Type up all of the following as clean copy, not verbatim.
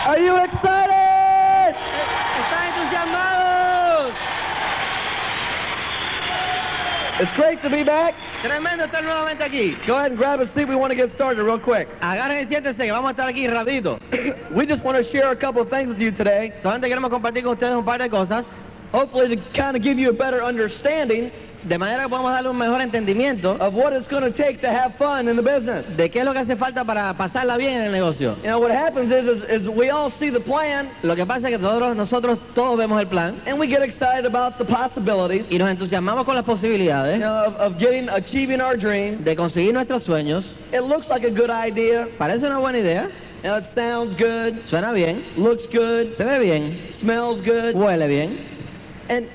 Are you excited? ¿Están entusiasmados? It's great to be back. Tremendo estar nuevamente aquí. Go ahead and grab a seat. We want to get started real quick. Agarren y siéntense que vamos a estar aquí rapidito. We just want to share a couple of things with you today, Solamente queremos compartir con ustedes un par de cosas, hopefully to kind of give you a better understanding de manera que podamos darle un mejor entendimiento of what it's going to take to have fun in the business. de qué es lo que hace falta para pasarla bien en el negocio. You know, what happens is we all see the plan, Lo que pasa es que nosotros todos vemos el plan and we get excited about the possibilities, y nos entusiasmamos con las you posibilidades know, of achieving our dream. de conseguir nuestros sueños. It looks like a good idea. Parece una buena idea, You know, it sounds good, suena bien, looks good, se ve bien, smells good, huele bien. and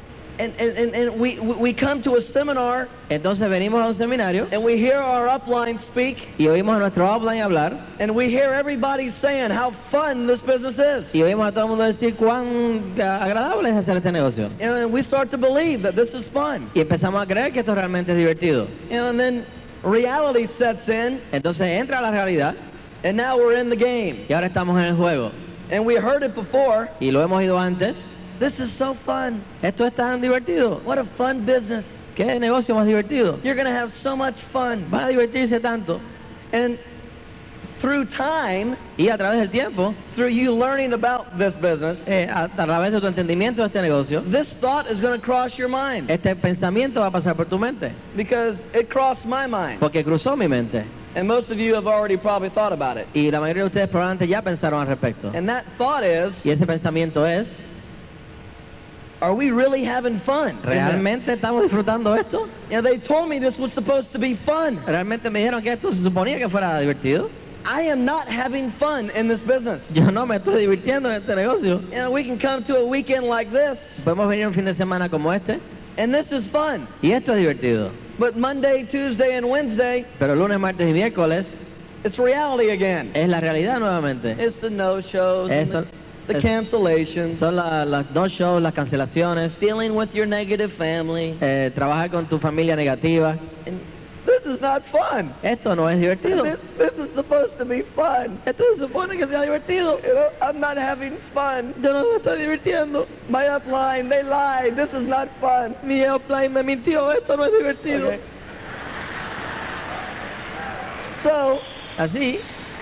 we come to a seminar Entonces venimos a un seminario and we hear our upline speak, y oímos a nuestro upline hablar and we hear everybody saying how fun this business is. y oímos a todo el mundo decir cuán agradable es hacer este negocio. You know, and we start to believe that this is fun. Y empezamos a creer que esto realmente es divertido. You know, and then reality sets in, Entonces entra la realidad and now we're in the game. y ahora estamos en el juego. And we heard it before. Y lo hemos ido antes. This is so fun. Esto es tan divertido. What a fun business. ¿Qué negocio más divertido? You're going to have so much fun. Van a divertirse tanto. And through time, Y a través del tiempo, through you learning about this business, a través de tu entendimiento de este negocio, this thought is going to cross your mind, este pensamiento va a pasar por tu mente. because it crossed my mind. Porque cruzó mi mente. And most of you have already probably thought about it. Y la mayoría de ustedes probablemente ya pensaron al respecto. And that thought is, Y ese pensamiento es, are we really having fun? ¿realmente estamos disfrutando esto? You know, they told me this was supposed to be fun. ¿Realmente me dijeron que esto se suponía que fuera divertido? I am not having fun in this business. Yo no me estoy divirtiendo en este negocio. You know, we can come to a weekend like this, Podemos venir un fin de semana como este and this is fun. y esto es divertido. But Monday, Tuesday, and Wednesday, Pero lunes, martes y miércoles it's reality again. es la realidad nuevamente. It's the no-shows, and Eso, the cancellations, son las no shows, las cancelaciones, dealing with your negative family. trabajar con tu familia negativa. And this is not fun. Esto no es divertido. This is supposed to be fun. Esto se supone que sea divertido. You know, I'm not having fun. Yo no me estoy divirtiendo. My upline, they lied. This is not fun. Mi upline me mintió. Esto no es divertido. Okay. So, Así,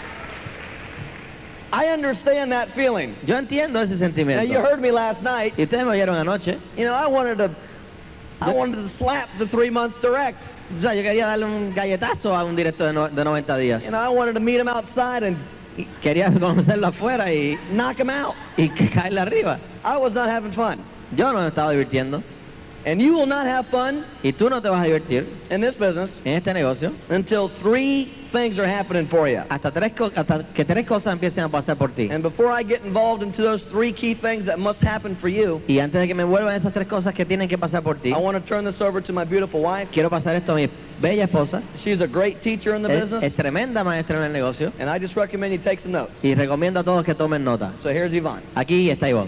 I understand that feeling. yo entiendo ese Now, you sentimiento. heard me last night. Y ustedes me oyeron anoche. You know, I wanted to slap the 3-month direct. O sea, yo quería darle un galletazo a un directo de 90 días. You know, I wanted to meet him outside and Y quería conocerlo afuera knock him out. y caerle arriba. I was not having fun. Yo no me estaba divirtiendo. And you will not have fun Y tú no te vas a divertir in this business en este negocio until 3 things are happening for you. hasta que tres cosas empiecen a pasar por ti. And before I get involved into those 3 key things that must happen for you, Y antes de que me envuelvan esas tres cosas que tienen que pasar por ti, I want to turn this over to my beautiful wife. quiero pasar esto a mi bella esposa. She's a great teacher in the Es business, tremenda maestra en el negocio and I just recommend you take some notes. y recomiendo a todos que tomen nota. So here's Yvonne. Aquí está Ivonne.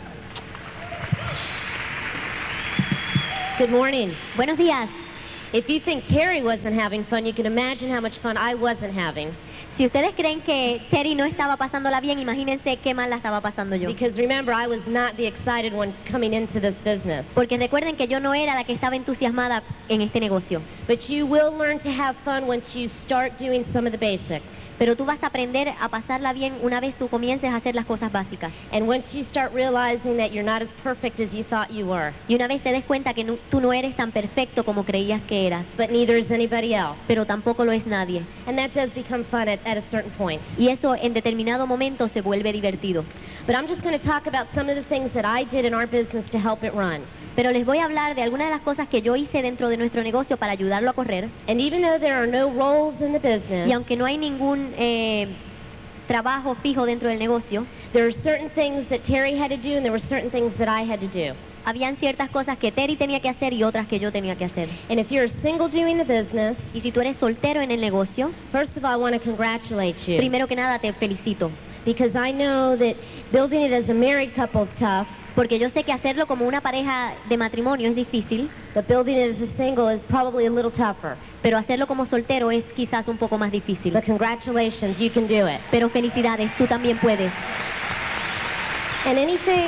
Good morning. Buenos días. If you think Terry wasn't having fun, you can imagine how much fun I wasn't having. Si ustedes creen que Terry no estaba pasándola bien, imagínense qué mal la estaba pasando yo. Because remember, I was not the excited one coming into this business. Porque recuerden que yo no era la que estaba entusiasmada en este negocio. But you will learn to have fun once you start doing some of the basics. Pero tú vas a aprender a pasarla bien una vez tú comiences a hacer las cosas básicas. And once you start realizing that you're not as perfect as you thought you were, Y una vez te des cuenta que tú no eres tan perfecto como creías que eras. but neither is anybody else. Pero tampoco lo es nadie. And that does become fun at a certain point. Y eso en determinado momento se vuelve divertido. But I'm just going to talk about some of the things that I did in our business to help it run. Pero les voy a hablar de algunas de las cosas que yo hice dentro de nuestro negocio para ayudarlo a correr. And even though there are no roles in the business, Y aunque no hay ningún trabajo fijo dentro del negocio, there are certain things that Terry had to do and there were certain things that I had to do. habían ciertas cosas que Terry tenía que hacer y otras que yo tenía que hacer. And if you're single doing the business, Y si tú eres soltero en el negocio, first of all, I want to congratulate you. primero que nada te felicito. Because I know that building it as a married couple is tough, Porque yo sé que hacerlo como una pareja de matrimonio es difícil, but building it as a single is probably a little tougher. pero hacerlo como soltero es quizás un poco más difícil. But congratulations, you can do it. Pero felicidades, tú también puedes. And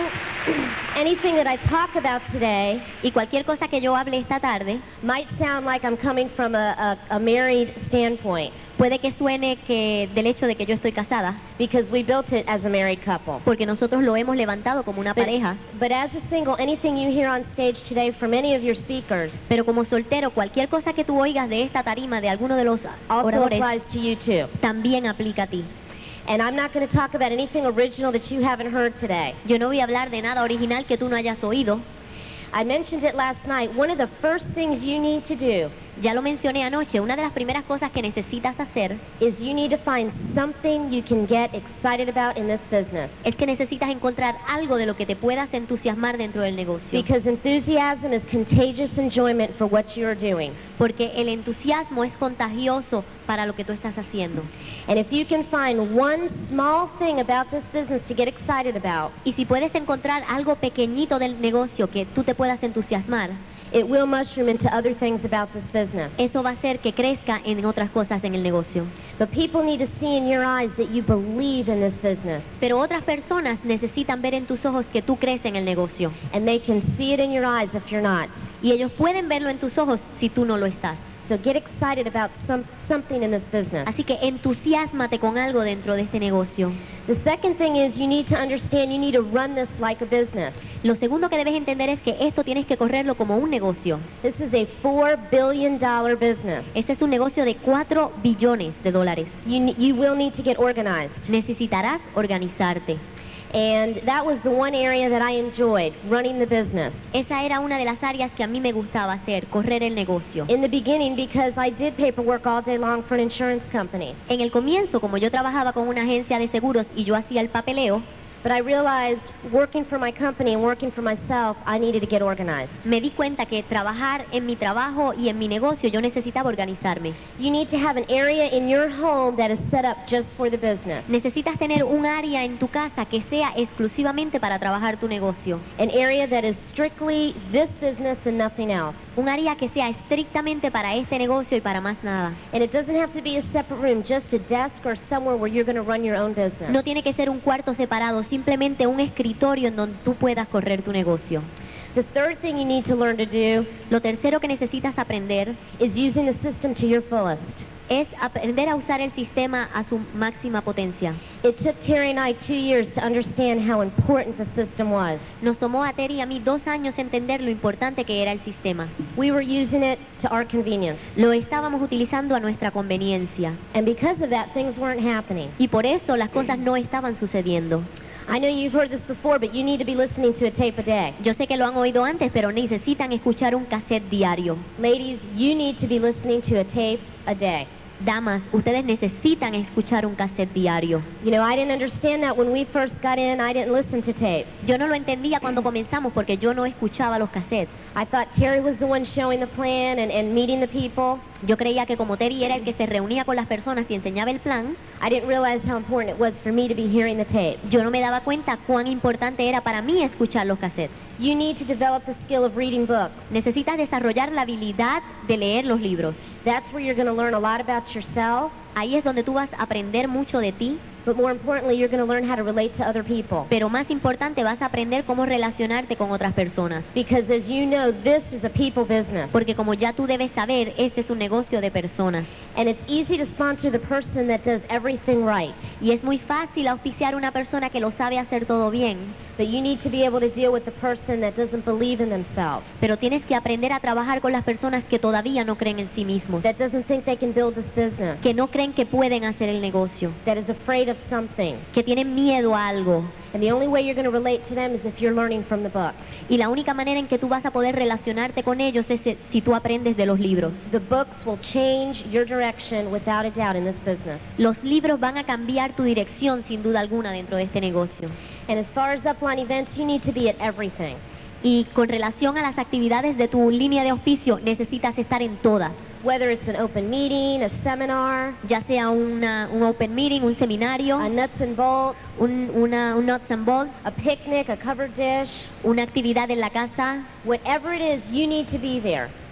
anything that I talk about today Y cualquier cosa que yo hable esta tarde might sound like I'm coming from a married standpoint, puede que suene que del hecho de que yo estoy casada, because we built it as a married couple. porque nosotros lo hemos levantado como una pareja. But as a single, anything you hear on stage today from any of your speakers Pero como soltero, cualquier cosa que tú oigas de esta tarima de alguno de los also oradores applies to you too. también aplica a ti. And I'm not going to talk about anything original that you haven't heard today. Yo no voy a hablar de nada original que tú no hayas oído. I mentioned it last night. One of the first things you need to do Ya lo mencioné anoche, una de las primeras cosas que necesitas hacer is you need to find something you can get excited about in this business. es que necesitas encontrar algo de lo que te puedas entusiasmar dentro del negocio. Because enthusiasm is contagious enjoyment for what you are doing. Porque el entusiasmo es contagioso para lo que tú estás haciendo. And if you can find one small thing about this business to get excited about, Y si puedes encontrar algo pequeñito del negocio que tú te puedas entusiasmar, it will mushroom into other things about this business. eso va a hacer que crezca en otras cosas en el negocio. But people need to see in your eyes that you believe in this business. Pero otras personas necesitan ver en tus ojos que tú crees en el negocio. And they can see it in your eyes if you're not. Y ellos pueden verlo en tus ojos si tú no lo estás. So get excited about something in this business. Así que entusiásmate con algo dentro de este negocio. The second thing is you need to understand you need to run this like a business. Lo segundo que debes entender es que esto tienes que correrlo como un negocio. This is a $4 billion business. Este es un negocio de 4 billones de dólares. You will need to get organized. Necesitarás organizarte. And that was the one area that I enjoyed, running the business. Esa era una de las áreas que a mí me gustaba hacer, correr el negocio. In the beginning, because I did paperwork all day long for an insurance company. En el comienzo, como yo trabajaba con una agencia de seguros y yo hacía el papeleo, But I realized working for my company and working for myself, I needed to get organized. me di cuenta que trabajar en mi trabajo y en mi negocio yo necesitaba organizarme. You need to have an area in your home that is set up just for the business. Necesitas tener un área en tu casa que sea exclusivamente para trabajar tu negocio. An area that is strictly this business and nothing else. Un área que sea estrictamente para este negocio y para más nada. And it doesn't have to be a separate room, just a desk or somewhere where you're going to run your own business. No tiene que ser un cuarto separado, simplemente un escritorio en donde tú puedas correr tu negocio. The third thing you need to learn to do Lo tercero que necesitas aprender is using the system to your fullest. es aprender a usar el sistema a su máxima potencia. It took Terry and I 2 years to understand how important the system was. Nos tomó a Terry y a mí 2 años entender lo importante que era el sistema. We were using it to our convenience. Lo estábamos utilizando a nuestra conveniencia. And because of that, things weren't happening. Y por eso las cosas no estaban sucediendo. I know you've heard this before, but you need to be listening to a tape a day. Yo sé que lo han oído antes, pero necesitan escuchar un cassette diario. Ladies, you need to be listening to a tape a day. Damas, ustedes necesitan escuchar un cassette diario. You know, I didn't understand that when we first got in. I didn't listen to tapes. Yo no lo entendía cuando comenzamos porque yo no escuchaba los cassettes. I thought Terry was the one showing the plan and meeting the people. Yo creía que como Terry era el que se reunía con las personas y enseñaba el plan, I didn't realize how important it was for me to be hearing the tape. yo no me daba cuenta cuán importante era para mí escuchar los cassettes. You need to develop the skill of reading books. Necesitas desarrollar la habilidad de leer los libros. That's where you're going to learn a lot about yourself, Ahí es donde tú vas a aprender mucho de ti, but more importantly, you're going to learn how to relate to other people. pero más importante vas a aprender cómo relacionarte con otras personas. Because as you know, this is a people business. Porque como ya tú debes saber, este es un negocio de personas. And it's easy to sponsor the person that does everything right. Y es muy fácil auspiciar a una persona que lo sabe hacer todo bien, But you need to be able to deal with the person that doesn't believe in themselves, pero tienes que aprender a trabajar con las personas que todavía no creen en sí mismos, that doesn't think they can build this business, que no creen que pueden hacer el negocio, that is afraid of something. que tienen miedo a algo. And the only way you're going to relate to them is if you're learning from the book. Y la única manera en que tú vas a poder relacionarte con ellos es si tú aprendes de los libros. The books will change your direction without a doubt in this business. Los libros van a cambiar tu dirección sin duda alguna dentro de este negocio. And as far as upline events, you need to be at everything. Y con relación a las actividades de tu línea de auspicio, necesitas estar en todas. Whether it's an open meeting, a seminar, Ya sea un open meeting, un seminario, a nuts and bolts, un nuts and bolts, a picnic, a covered dish, una actividad en la casa, whatever it is, you need to be there.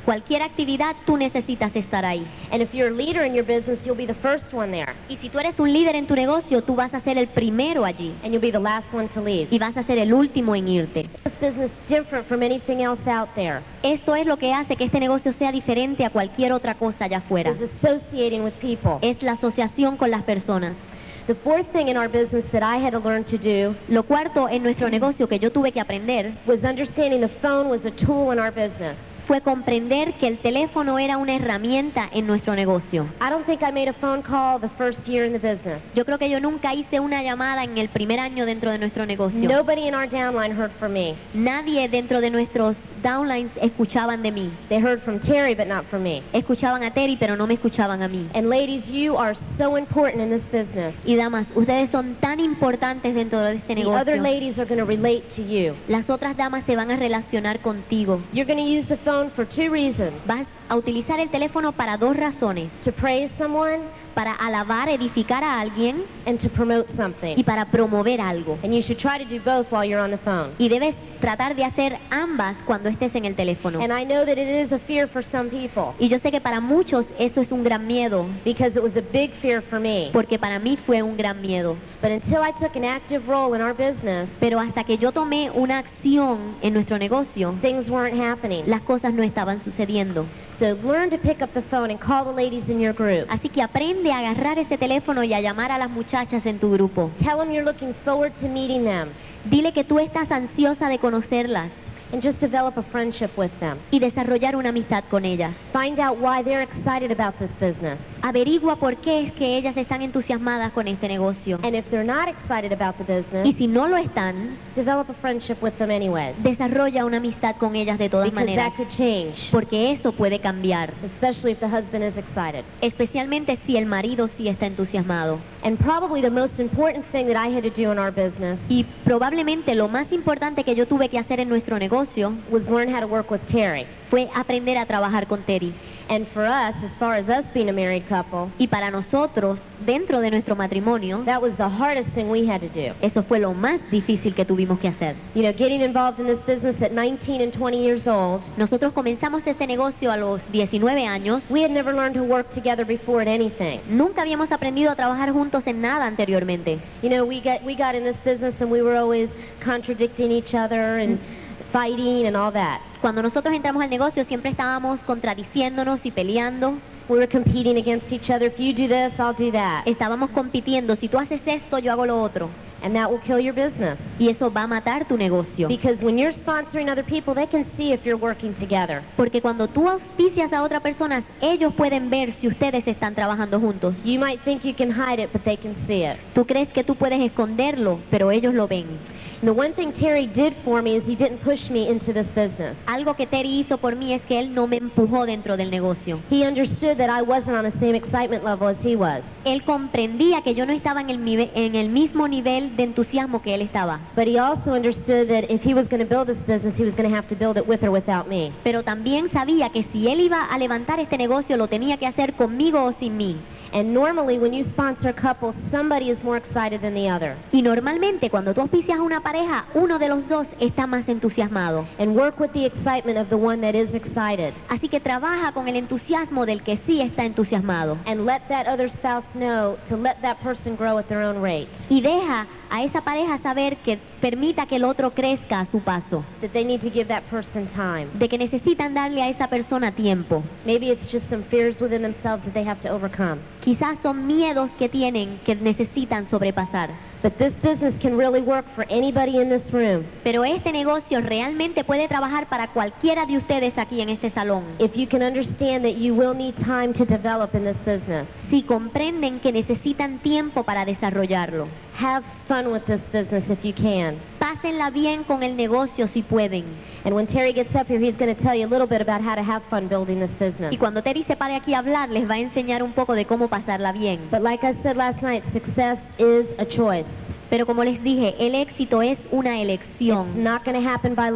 Cualquier actividad, tú necesitas estar ahí. And if you're a leader in your business, you'll be the first one there. Y si tú eres un líder en tu negocio, tú vas a ser el primero allí. And you'll be the last one to leave. Y vas a ser el último en irte. This business is different from anything else out there. Esto es lo que hace que este negocio sea diferente a cualquier otra cosa allá afuera. It's associating with people. Es la asociación con las personas. The fourth thing in our business that I had to learn to do Lo cuarto en nuestro negocio que yo tuve que aprender was understanding the phone was a tool in our business. fue comprender que el teléfono era una herramienta en nuestro negocio. I don't think I made a phone call the first year in the business. Yo creo que yo nunca hice una llamada en el primer año dentro de nuestro negocio. Nobody in our downline heard from me. Nadie dentro de nuestros downlines escuchaban de mí. They heard from Terry, but not from me. Escuchaban a Terry, pero no me escuchaban a mí. And ladies, you are so important in this business. Y damas, ustedes son tan importantes dentro de este The other negocio. ladies are going to relate to you. Las otras damas se van a relacionar contigo. You're going to use the phone for two reasons. Vas a utilizar el teléfono para dos razones. To praise someone Para alabar, edificar a alguien and to promote y something. para promover algo. And you should try to do both while you're on the phone. Y debes tratar de hacer ambas cuando estés en el teléfono. And I know that it is a fear for some people Y yo sé que para muchos eso es un gran miedo, because it was a big fear for me. porque para mí fue un gran miedo. But until I took an active role in our business, Pero hasta que yo tomé una acción en nuestro negocio, things weren't happening. las cosas no estaban sucediendo. So learn to pick up the phone and call the ladies in your group. Así que aprende a agarrar ese teléfono y a llamar a las muchachas en tu grupo. Tell them you're looking forward to meeting them Dile que tú estás ansiosa de conocerlas and just develop a friendship with them. y desarrollar una amistad con ellas. Find out why they're excited about this business. Averigua por qué es que ellas están entusiasmadas con este negocio. And if they're not excited about the Y business, si no lo están, develop a friendship with them anyway. desarrolla una amistad con ellas de todas Because maneras. that could change, Porque eso puede cambiar, especially if the husband is excited. especialmente si el marido sí está entusiasmado. And probably the most important thing that I had to do in our business Y probablemente lo más importante que yo tuve que hacer en nuestro negocio was learn how to work with Terry. fue aprender a trabajar con Terry. And for us, as far as us being a married couple, Y para nosotros, dentro de nuestro matrimonio, that was the hardest thing we had to do. eso fue lo más difícil que tuvimos que hacer. You know, getting involved in this business at 19 and 20 years old, Nosotros comenzamos este negocio a los 19 años. we had never learned to work together before at anything. Nunca habíamos aprendido a trabajar juntos en nada anteriormente. You know, we got in this business and we were always contradicting each other and fighting and all that. Cuando nosotros entramos al negocio siempre estábamos contradiciéndonos y peleando. We were competing against each other. If you do this, I'll do that. Estábamos compitiendo. Si tú haces esto, yo hago lo otro. And that will kill your business. Y eso va a matar tu negocio. Because when you're sponsoring other people, they can see if you're working together. Porque cuando tú auspicias a otra persona, ellos pueden ver si ustedes están trabajando juntos. You might think you can hide it, but they can see it. Tú crees que tú puedes esconderlo, pero ellos lo ven. And the one thing Terry did for me is he didn't push me into this business. Algo que Terry hizo por mí es que él no me empujó dentro del negocio. He understood that I wasn't on the same excitement level as he was. Él comprendía que yo no estaba en el mismo nivel de entusiasmo que él estaba. But he also understood that if he was going to build this business, he was going to have to build it with or without me. Pero también sabía que si él iba a levantar este negocio, lo tenía que hacer conmigo o sin mí. And normally when you sponsor a couple, somebody is more excited than the other. Y normalmente cuando tú auspicias a una pareja, uno de los dos está más entusiasmado. And work with the excitement of the one that is excited. Así que trabaja con el entusiasmo del que sí está entusiasmado. And let that other spouse know to let that person grow at their own rate. Y deja a esa pareja saber que permita que el otro crezca a su paso. That they need to give that person time. De que necesitan darle a esa persona tiempo. Maybe it's just some fears within themselves that they have to overcome. Quizás son miedos que tienen que necesitan sobrepasar. But this business can really work for anybody in this room. Pero este negocio realmente puede trabajar para cualquiera de ustedes aquí en este salón. If you can understand that you will need time to develop in this business. Si comprenden que necesitan tiempo para desarrollarlo. Have fun with this business if you can. Pásenla bien con el negocio si pueden. And when Terry gets up here, he's going to tell you a little bit about how to have fun building this business. Y cuando Terry se pare aquí a hablar, les va a enseñar un poco de cómo pasarla bien. But like I said last night, success is a choice. Pero como les dije, el éxito es una It's elección. not going to happen by luck.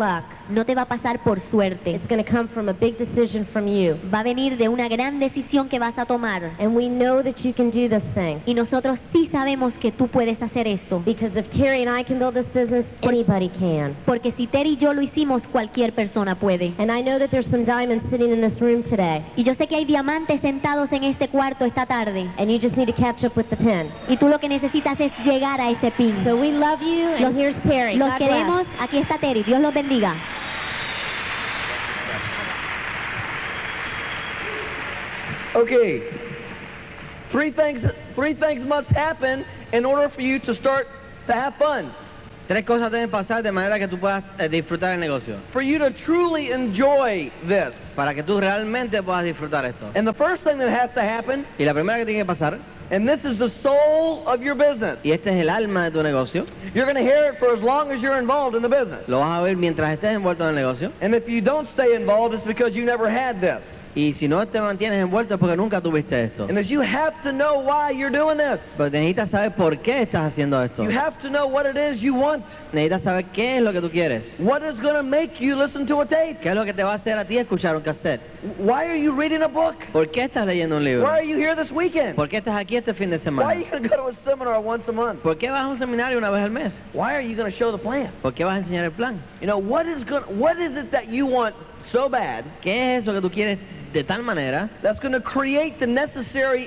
no te va a pasar por suerte. It's going to come from a big decision from you. Va a venir de una gran decisión que vas a tomar. And we know that you can do this thing. Y nosotros sí sabemos que tú puedes hacer esto. Because if Terry and I can build this business, anybody can. Porque si Terry y yo lo hicimos, cualquier persona puede. And I know that there's some diamonds sitting in this room today. Y yo sé que hay diamantes sentados en este cuarto esta tarde. And you just need to catch up with the pin. Y tú lo que necesitas es llegar a ese pin. So we love you, and here's Terry. Los God queremos. bless. Aquí está Terry. Dios los bendiga. Okay. Three things must happen in order for you to start to have fun. Tres cosas deben pasar de manera que tú puedas disfrutar el negocio. For you to truly enjoy this. Para que tú realmente puedas disfrutar esto. And the first thing that has to happen, Y la primera que tiene que pasar, and this is the soul of your business. y este es el alma de tu negocio, You're going to hear it for as long as you're involved in the business. lo vas a oír mientras estés envuelto en el negocio. And if you don't stay involved, it's because you never had this. Y si no te mantienes envuelto es porque nunca tuviste esto. And as you have to know why you're doing this. Pero necesitas saber por qué estás haciendo esto. You have to know what it is you want. Necesitas saber qué es lo que tú quieres. What is going to make you listen to a tape? ¿Qué es lo que te va a hacer a ti escuchar un cassette? Why are you reading a book? ¿Por qué estás leyendo un libro? Why are you here this weekend? ¿Por qué estás aquí este fin de Why are semana? you going to go to a seminar once a month? ¿Por qué vas a un seminario una vez al mes? Why are you going to show the plan? ¿Por qué vas a enseñar el plan? You know, what is it that you want so bad ¿Qué es eso que tú quieres de tal manera that's going to create the necessary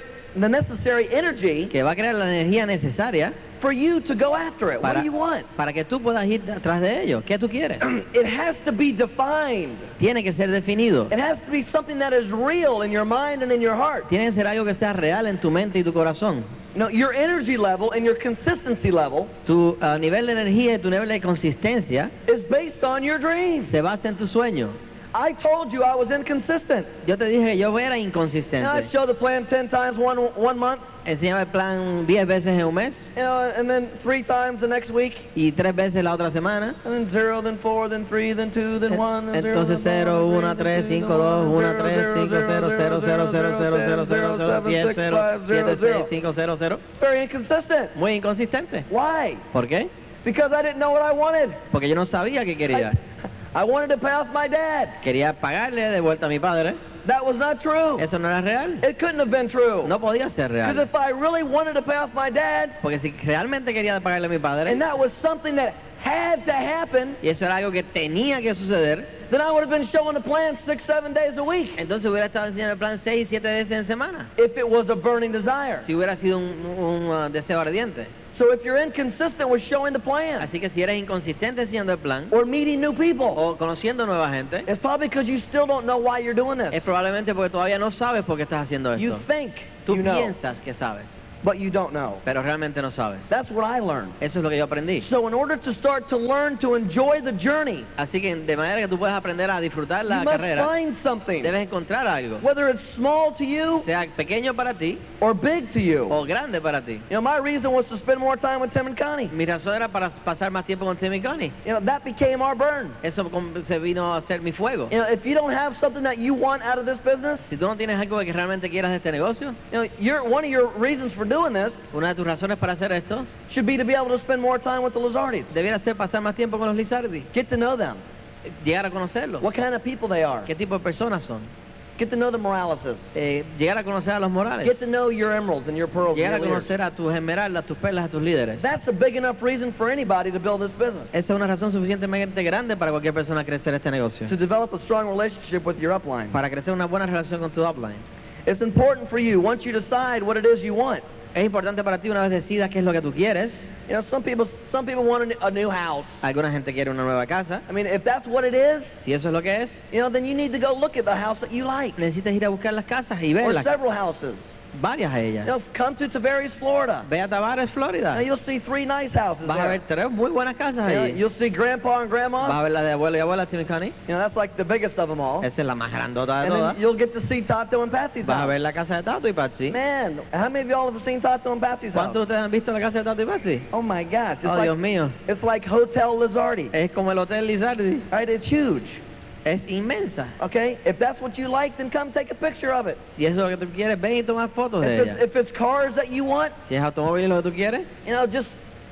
energy que va a crear la energía necesaria for you to go after it? What do you want? para que tú puedas ir atrás de ello? ¿Qué tú quieres? It has to be defined. Tiene que ser definido. It has to be something that is real in your mind and in your heart. Tiene que ser algo que sea real en tu mente y tu corazón. No, your energy level and your consistency level Tu nivel de energía y tu nivel de consistencia is based on your dreams. se basa en tu sueño. I told you I was inconsistent. Yo te dije que yo era Now I inconsistente. show the plan 10 times one month, Enseñaba el plan 10 veces en un mes you know, and then 3 times the next week, y 3 veces la otra semana. and then 0, then 4, then 3, then 2, then 1, then 0, Entonces 0, 1, 3, 5, 2, 1, 3, 5, 0, 0, 0, 0, 0, 0, 0, 0, 10, 0, 7, 6, 5, 0, 0. Very inconsistent. Muy inconsistente. Why? ¿Por qué? Because I didn't know what I wanted. Porque yo no sabía qué quería. I wanted to pay off my dad. Quería pagarle de vuelta a mi padre. That was not true. Eso no era real. It couldn't have been true. No podía ser Because real. if I really wanted to pay off my dad, Porque si realmente quería pagarle a mi padre, and that was something that had to happen, y eso era algo que tenía que suceder, then I would have been showing the plan 6, 7 days a week. entonces hubiera estado enseñando el plan 6, 7 veces en semana. If it was a burning desire. Si hubiera sido un deseo ardiente. So if you're inconsistent with showing the plan Así que si eres inconsistente enseñando el plan, or meeting new people, o conociendo nueva gente, it's probably because you still don't know why you're doing es this. probablemente porque todavía no sabes por qué estás haciendo You esto. think Tú you know, piensas que sabes, but you don't know. pero realmente no sabes. That's what I learned. Eso es lo que yo aprendí. So in order to start to learn to enjoy the journey, Así que de manera que tú puedas aprender a disfrutar you la must carrera, find something, debes encontrar algo, whether it's small to you sea pequeño para ti or big to you. o grande para ti. You know, my reason was to spend more time with Tim and Connie. Mi razón era para pasar más tiempo con Tim y Connie. You know, that became our burn. Eso se vino a ser mi fuego. You know, if you don't have something that you want out of this business, Si tú no tienes algo que realmente quieras de este negocio, you know, one of your reasons for doing this una de tus razones para hacer esto should be to be able to spend more time with the Lizardis. debiera ser pasar más tiempo con los Lizardi, Get to know them. llegar a conocerlos, What kind of people they are. qué tipo de personas son, Get to know the Moraleses. llegar a conocer a los Morales, Get to know your emeralds and your pearls. llegar a And your leaders. conocer a tus esmeraldas, tus perlas, a tus líderes. That's a big enough reason for anybody to build this business. Esa es una razón suficientemente grande para cualquier persona crecer este negocio, To develop a strong relationship with your upline. para crecer una buena relación con tu upline. It's important for you, once you decide what it is you want. Es importante para ti una vez decidas qué es lo que tú quieres. You know, some people want a new house. Alguna gente quiere una nueva casa. I mean, if that's what it is, Si eso es lo que es, you know, then you need to go look at the house that you like. necesitas ir a buscar las casas y Or verlas, several houses. varias a You ellas. know, come to Tavares, Florida. Ve a Tavares, Florida. Now you'll see 3 nice houses Vas a ver there. 3 muy buenas casas You know, allí. you'll see Grandpa and Vas a Grandma. ver la de abuelo y abuela, Tim y Connie. You know, that's like the biggest of them all. Esa es la más grandota de And todas. then you'll get to see Tato and Patsy's Vas a ver house. la casa de Tato y Patsy. Man, how many of y'all have seen Tato and Patsy's house? ¿Cuántos de ustedes han visto la casa de Tato y Patsy? Oh my gosh, Oh, Dios mío. it's like Hotel Lizardi. Es como el Hotel Lizardi. Right? It's huge. Es inmensa. Okay? If that's what you like, then come take a picture of it. Si eso es lo que tú quieres, ven y toma fotos de ella. If it's cars that you want, Si es automóvil lo que tú quieres, you know, just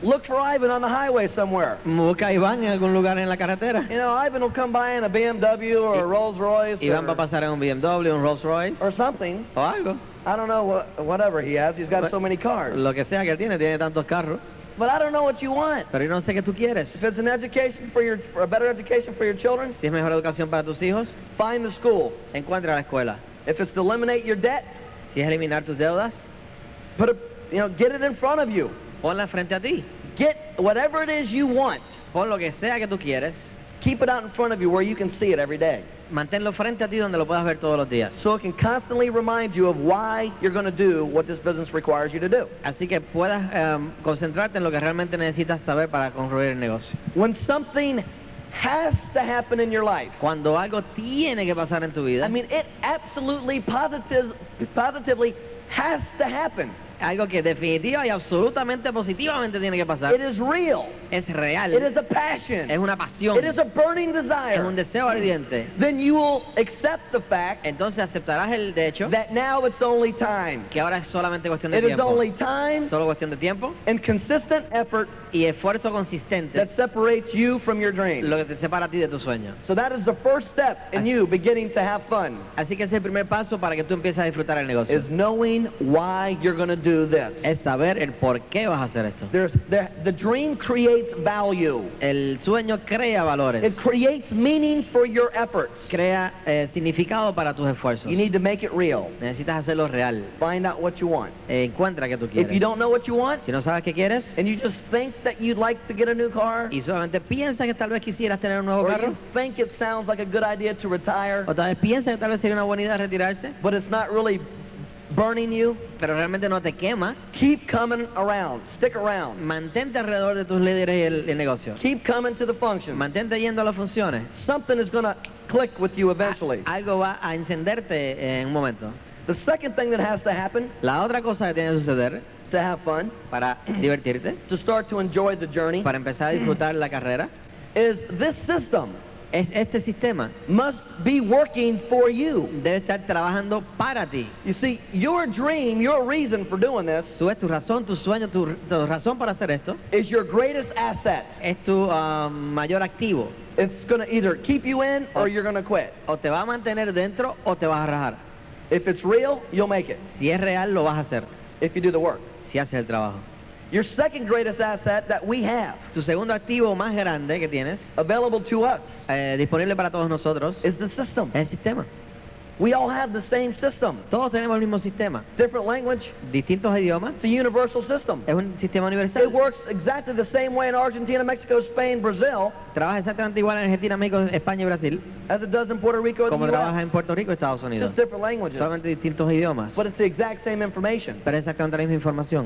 look for Ivan on the highway somewhere. Busca a Iván en algún lugar en la carretera. You know, Ivan will come by in a BMW or a Rolls Royce Iván va a pasar en un BMW, un Rolls Royce or something. o algo. I don't know, whatever he has. He's got so many cars. Lo que sea que él tiene tantos carros. But I don't know what you want. Pero yo no sé qué tú quieres. If it's an education for a better education for your children, Si es mejor educación para tus hijos, find the school. encuentra la escuela. If it's to eliminate your debt, Si es eliminar tus deudas, get it in front of you. ponla frente a ti. Get whatever it is you want. Pon lo que sea que tú quieres. Keep it out in front of you where you can see it every day. Manténlo frente a ti donde lo puedas ver todos los días. So it can constantly remind you of why you're going to do what this business requires you to do. Así que puedas concentrarte en lo que realmente necesitas saber para construir el negocio. When something has to happen in your life, Cuando algo tiene que pasar en tu vida, I mean, it absolutely, positively has to happen. algo que definitiva y absolutamente positivamente tiene que pasar, It is real. es real, It is a passion. es una pasión, It is a burning es un desire. deseo ardiente. Then you will accept the fact Entonces aceptarás el hecho that now it's only time. que ahora es solamente cuestión de It is tiempo. only time Solo cuestión de tiempo and consistent effort y esfuerzo consistente that separates you from your dream. lo que te separa a ti de tu sueño. So that is the first step in you beginning to have fun, Así que ese es el primer paso para que tú empieces a disfrutar el negocio. is knowing why you're going to do this. Es saber el por qué vas a hacer esto. The dream creates value. El sueño crea valores, It creates meaning for your efforts. crea significado para tus esfuerzos. You need to make it real. Necesitas hacerlo real. Find out what you want. Encuentra que tú If you quieres. don't know what you want, Si no sabes qué quieres and you just think that you'd like to get a new car, y solamente piensas que tal vez quisieras tener un nuevo or carro, you think it sounds like a good idea to retire, o tal vez piensas que tal vez sería una buena idea retirarse, but it's not really burning you, pero realmente no te quema, keep coming around. Stick around. mantente alrededor de tus líderes y el negocio. Keep coming to the function. Mantente yendo a las funciones. Something is going to click with you eventually. Algo va a encenderte en un momento. The second thing that has to happen La otra cosa que tiene que suceder to have fun, para divertirte, to start to enjoy the journey, para empezar a disfrutar la carrera, is this system es este sistema. must be working for you. Debe estar trabajando para ti. You see, your dream, your reason for doing this Tú ves tu razón, tu sueño, tu razón para hacer esto. is your greatest asset. Es tu mayor activo. It's going to either keep you in or you're going to quit. O te va a mantener dentro o te vas a rajar. If it's real, you'll make it Si es real, lo vas a hacer. if you do the work. Si haces el trabajo. Your second greatest asset that we have Tu segundo activo más grande que tienes, available to us disponible para todos nosotros, is the system. es el sistema. We all have the same system. Todos tenemos el mismo sistema. Different language, Distintos idiomas. it's a universal system. Es un sistema It universal. works exactly the same way in Argentina, Mexico, Spain, Brazil, Trabaja exactamente igual en Argentina, México, España y Brasil, as it does in Puerto Rico and como the trabaja U.S. en Puerto Rico y Estados Unidos. Just different languages, Solamente distintos idiomas, but it's the exact same information. pero es exactamente la misma información.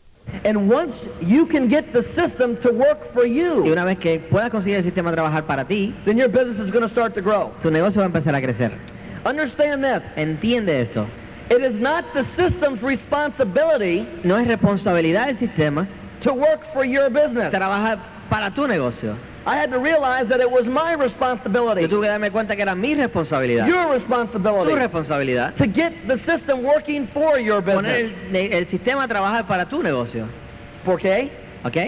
And once you can get the system to work for Y you, una vez que puedas conseguir el sistema trabajar para ti, then your business is going to start to grow. tu negocio va a empezar a crecer. Understand this. Entiende esto. It is not the system's responsibility No es responsabilidad del sistema to work for your business. trabajar para tu negocio. I had to realize that it was my Yo responsibility, tuve que darme cuenta que era mi responsabilidad, your tu responsibility, responsabilidad, to get the system working for your poner business. el sistema a trabajar para tu negocio. ¿Por qué? ¿Ok?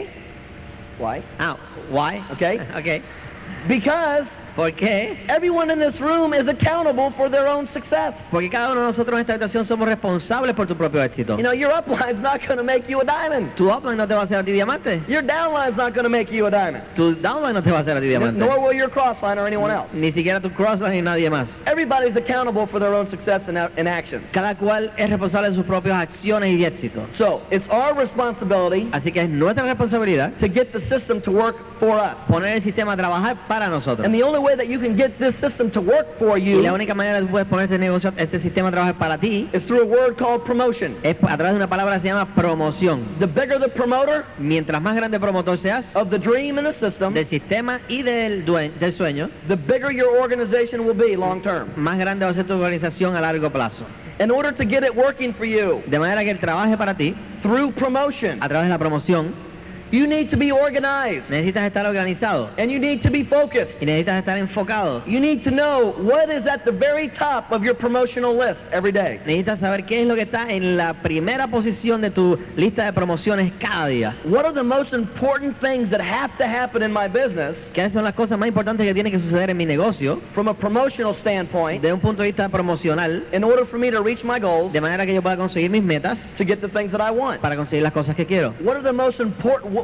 Why? Why? Okay. Ok. Because ¿Por qué? everyone in this room is accountable for their own success. Porque cada uno de nosotros en esta habitación somos responsables por tu propio éxito. You know, your upline's not going to make you a diamond. Tu upline no te va a hacer a ti diamante. Your downline's not going to make you a diamond. Tu downline no te va a hacer a ti diamante. Nor will your crossline or anyone else. Ni siquiera tu crossline ni nadie más. Everybody's accountable for their own success and actions. Cada cual es responsable de sus propias acciones y éxitos. So, it's our responsibility Así que es nuestra responsabilidad to get the system to work for us. poner el sistema a trabajar para nosotros. And the only way that you can get this system to work for Y you la única manera que tú puedes poner este negocio, este sistema a trabajar para ti, is through a word called promotion. es a través de una palabra que se llama promoción. The bigger the promoter Mientras más grande promotor seas of the dream and the system, del sistema y del sueño, the bigger your organization will be long term. más grande va a ser tu organización a largo plazo. In order to get it working for you De manera que él trabaje para ti through promotion, a través de la promoción, You need to be organized. Necesitas estar organizado. And you need to be focused. Y necesitas estar enfocado. You need to know what is at the very top of your promotional list every day. Necesitas saber qué es lo que está en la primera posición de tu lista de promociones cada día. What are the most important things that have to happen in my business ¿Qué son las cosas más importantes que tienen que suceder en mi negocio from a promotional standpoint de un punto de vista promocional, in order for me to reach my goals, de manera que yo pueda conseguir mis metas to get the things that I want? para conseguir las cosas que quiero? What are the most important,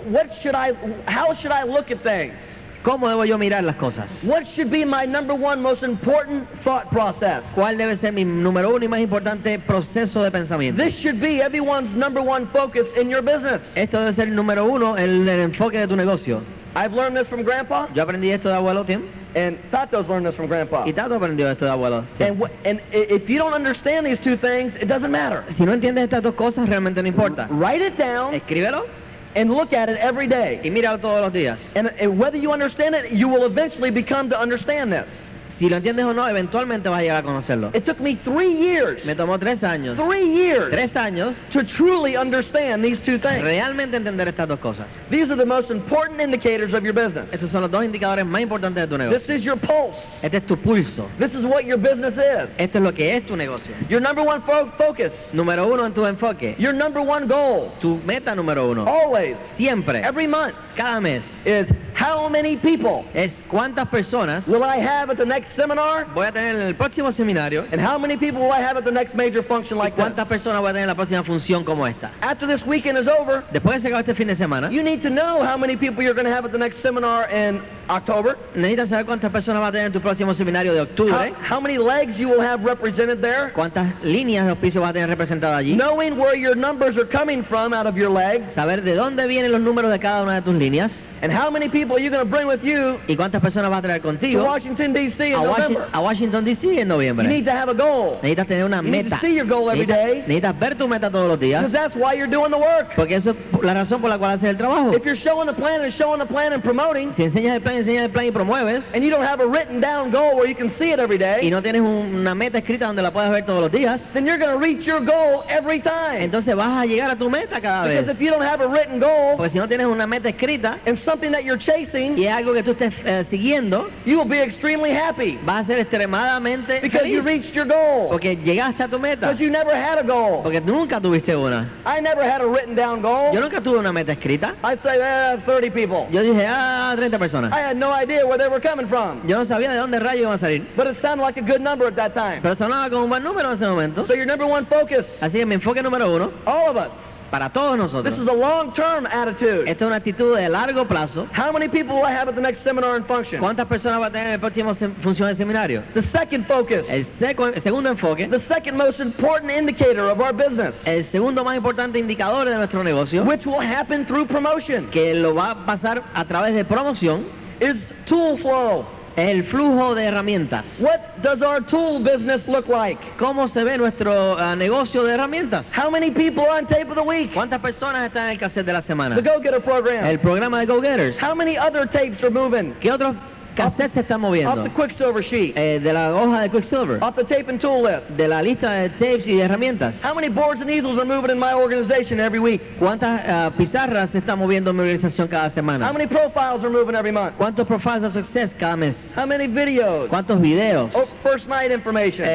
how should I look at things? ¿Cómo debo yo mirar las cosas? What should be my number one most important thought process? ¿Cuál debe ser mi número uno y más importante proceso de pensamiento? This should be everyone's number one focus in your business. Esto debe ser el número uno, el enfoque de tu negocio. I've learned this from Grandpa, Yo aprendí esto de abuelo Tim and Tato's learned this from Grandpa. y Tato aprendió esto de abuelo Tim. And if you don't understand these two things, it doesn't matter. Si no entiendes estas dos cosas, realmente no importa. Write it down Escríbelo and look at it every day. y míralo todos los días. And whether you understand it, you will eventually become to understand this. Si lo entiendes o no, eventualmente vas a llegar a conocerlo. It took me 3 years, Me tomó 3 años, 3 years 3 años, to truly understand these two things. realmente entender estas dos cosas. These are the most important indicators of your business. Esos son los dos indicadores más importantes de tu negocio. This is your pulse. Este es tu pulso. This is what your business is. Esto es lo que es tu negocio. Your number one focus, Número uno en tu enfoque. your number one goal, Tu meta número uno. always, Siempre, every month, cada mes, is how many people es cuántas personas will I have at the next seminar, voy a tener en el próximo seminario and how many people will I have at the next major function y like this. cuántas personas voy a tener en la próxima función como esta. After this weekend is over, Después de que se acabe este fin de semana, you need to know how many people you're going to have at the next seminar in October, necesitas saber cuántas personas va a tener en tu próximo seminario de octubre, how many legs you will have represented there, cuántas líneas de auspicio vas a tener representadas allí, knowing where your numbers are coming from out of your legs, saber de dónde vienen los números de cada una de tus líneas and how many people you're going to bring with you y cuántas personas vas a traer to contigo Washington, D.C. in a November. Washington D.C. en You noviembre. need to have a goal, Necesitas tener una You need to meta. see your goal every day. Necesitas ver tu meta todos los días, because that's why you're doing the work. porque eso es la razón por la cual haces el trabajo. If you're showing the plan and promoting, Si enseñas el plan y promueves, and you don't have a written down goal where you can see it every y day, no tienes una meta escrita donde la puedas ver todos los días, then you're going to reach your goal every time. entonces vas a llegar a tu meta cada Because vez. if you don't have a written goal Porque si no tienes una meta escrita and something that you're chasing, y es algo que tú estés siguiendo, you will be extremely happy vas a ser extremadamente because you feliz, reached your goal. porque llegaste a tu meta, Because you never had a goal. porque nunca tuviste una. I never had a written down goal. Yo nunca tuve una meta escrita. I'd say 30 people. Yo dije, 30 personas. I had no idea where they were coming from. Yo no sabía de dónde rayos iban a salir, But it sounded like a good number at that time. pero sonaba como un buen número en ese momento. So your number one focus, Así que mi enfoque número uno, all of us, para todos this nosotros, is a long-term attitude. esta es una actitud de largo plazo. How many people will I have at the next seminar and function? ¿Cuántas personas va a tener en el próximo función de seminario? The second focus, El segundo enfoque, the second most important indicator of our business, el segundo más importante indicador de nuestro negocio, which will happen through promotion, que lo va a pasar a través de promoción, is tool flow. es el flujo de herramientas. What does our tool business look like? ¿Cómo se ve nuestro negocio de herramientas? How many people are on tape of the week? ¿Cuántas personas están en el cassette de la semana? The Go-Getter program. El programa de Go Getters. How many other tapes are moving? ¿Qué otros cassettes se están Off moviendo? the Quicksilver sheet. De la hoja de Quicksilver, Off the tape and tool list. de la lista de tapes y de herramientas. How many boards and easels are moving in my organization every week? ¿Cuántas pizarras se están moviendo en mi organización cada How semana? many profiles are moving every month? ¿Cuántos profiles of success cada mes? How many videos? ¿Cuántos videos? Oh, first night information.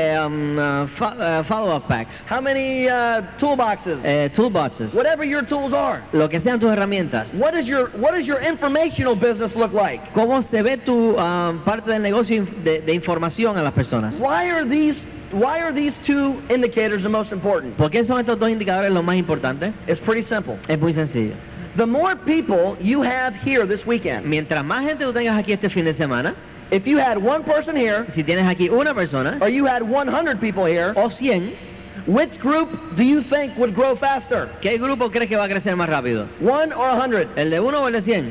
Follow-up packs, How many toolboxes? toolboxes, Whatever your tools are. lo que sean tus herramientas. What does your informational business look like? ¿Cómo se ve tu parte del negocio de información a las personas? Why are these two indicators the most important? ¿Por qué son estos dos indicadores los más importantes? It's pretty simple. Es muy sencillo. The more people you have here this weekend, Mientras más gente tú tengas aquí este fin de semana, if you had one person here, si tienes aquí una persona or you had 100 people here, o 100, which group do you think would grow faster? ¿qué grupo crees que va a crecer más rápido? 1 or 100? ¿El de 1 o el de 100?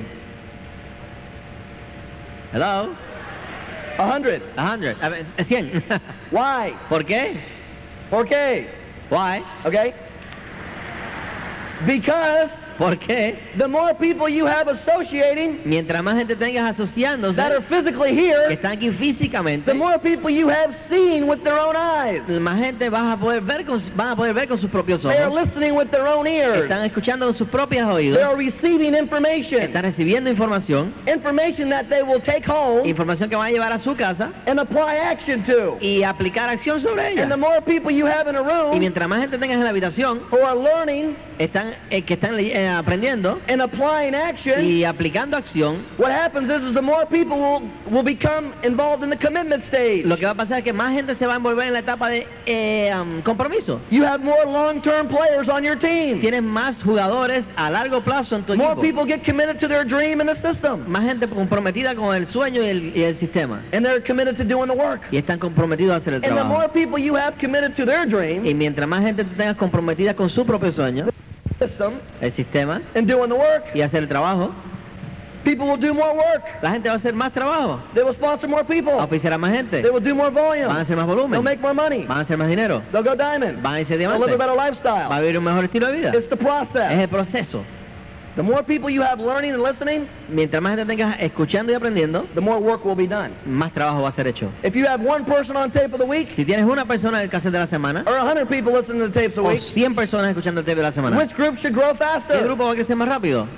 Hello? 100. 100. A ver, 100. Why? ¿Por qué? Okay. Why? Okay? Because ¿Por qué? The more people you have associating Mientras más gente tengas asociándose, that are physically que here, están aquí físicamente, the more people you have seen with their own eyes. más gente van a poder ver con sus propios They are ojos. listening with their own ears. Están escuchando con sus propios They oídos. are receiving information. Están recibiendo información. Information that they will take home Información que van a llevar a su casa and apply action to. y aplicar acción sobre And the ella. more people you have in a Y room mientras más gente tengas en la habitación, who are learning que están aprendiendo and applying action, y aplicando acción, what happens is the more people will become involved in the commitment stage. lo que va a pasar es que más gente se va a envolver en la etapa de compromiso. You have more long-term players on your team. Tienes más jugadores a largo plazo en tu More equipo. people get committed to their dream and the system. Más gente comprometida con el sueño y el sistema. And they're committed to doing the work. Y están comprometidos a hacer el And the more trabajo. people you have committed to their dream, Y mientras más gente tengas comprometida con su propio sueño, system, el sistema, and doing the work, y hacer el trabajo, people will do more work. la gente va a hacer más trabajo. They will sponsor more people. Auspiciará más gente. They will do more volume. Van a hacer más They'll volumen. make more money. Van a hacer más dinero. They'll go diamond. Van a irse They'll live a diamantes. better Va a lifestyle. vivir un mejor estilo de vida. It's the Es process. el proceso. The more people you have learning and listening, Mientras más gente tengas escuchando y aprendiendo, the more work will be done. más trabajo va a ser hecho. If you have one person on tape of the week, Si tienes una persona en el cassette de la semana, or 100 people listening to the tapes a o week, 100 personas escuchando el tape de la semana, which group should grow ¿qué faster? grupo va a crecer más rápido?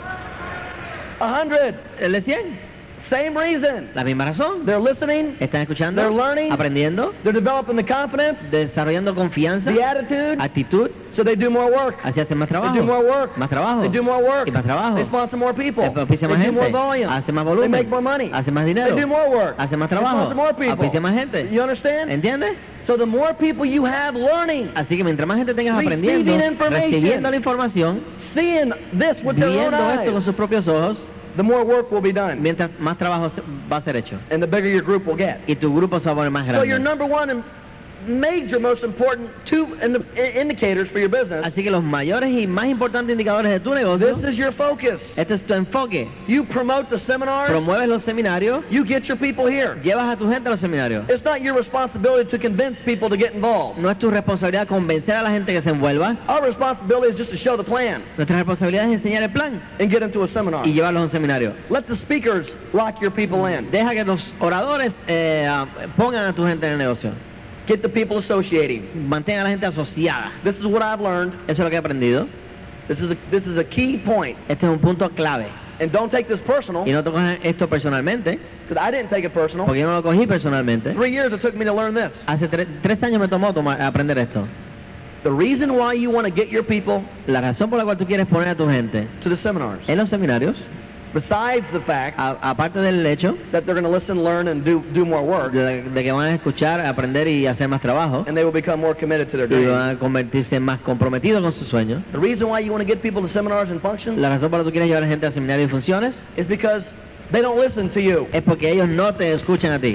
100. El de 100. Same reason. La misma razón. They're listening, Están escuchando, They're learning. aprendiendo, they're developing the confidence, desarrollando confianza, the attitude, actitud, so they do more work. así hacen más They trabajo. do more work. Más trabajo. They do more work. Y más trabajo. They sponsor more people. Auspicia They más do more gente. volume. Hace más They volumen. make more money. Hace más They dinero. do more work. Hace más They trabajo. sponsor more people. Auspicia más gente. You understand? ¿Entiendes? So the more people you have learning, Así que mientras más gente tengas Receiving aprendiendo, information. recibiendo la información, seeing this with their own viendo esto con eyes, sus propios ojos, the more work will be done, mientras más trabajo va a ser hecho. and the bigger your group will get. Y tu grupo se va a poner más So your grande. number one and major, most important indicators for your business, Así que los mayores y más importantes indicadores de tu negocio, this is your focus. este es tu enfoque. You promote the seminars, Promueves los seminarios, you get your people here. llevas a tu gente a los seminarios. It's not your responsibility to convince people to get involved. No es tu responsabilidad convencer a la gente que se envuelva. Our responsibility is just to show the plan Nuestra responsabilidad es enseñar el plan and get into a seminar. y llevarlos a un seminario. Let the speakers lock your people in. Deja que los oradores pongan a tu gente en el negocio. Get the people associating. Mantenga a la gente asociada. This is what I've learned. Eso es lo que he aprendido. This is a key point. Este es un punto clave. And don't take this personal, Y no te cojas esto personalmente, because I didn't take it personal. porque yo no lo cogí personalmente. 3 years it took me to learn this. Hace tres años me tomó aprender esto. The reason why you want to get your people La razón por la cual tú quieres poner a tu gente to the seminars, en los seminarios, besides the fact aparte del hecho that they're going to listen, learn, and do more work, de que van a escuchar, aprender y hacer más trabajo, and they will become more committed to their y dream. van a convertirse más comprometidos con sus sueños. The reason why you want to get people to seminars and functions La razón por la que tú quieres llevar a la gente a seminarios y funciones is because they don't listen to you. es porque ellos no te escuchan a ti.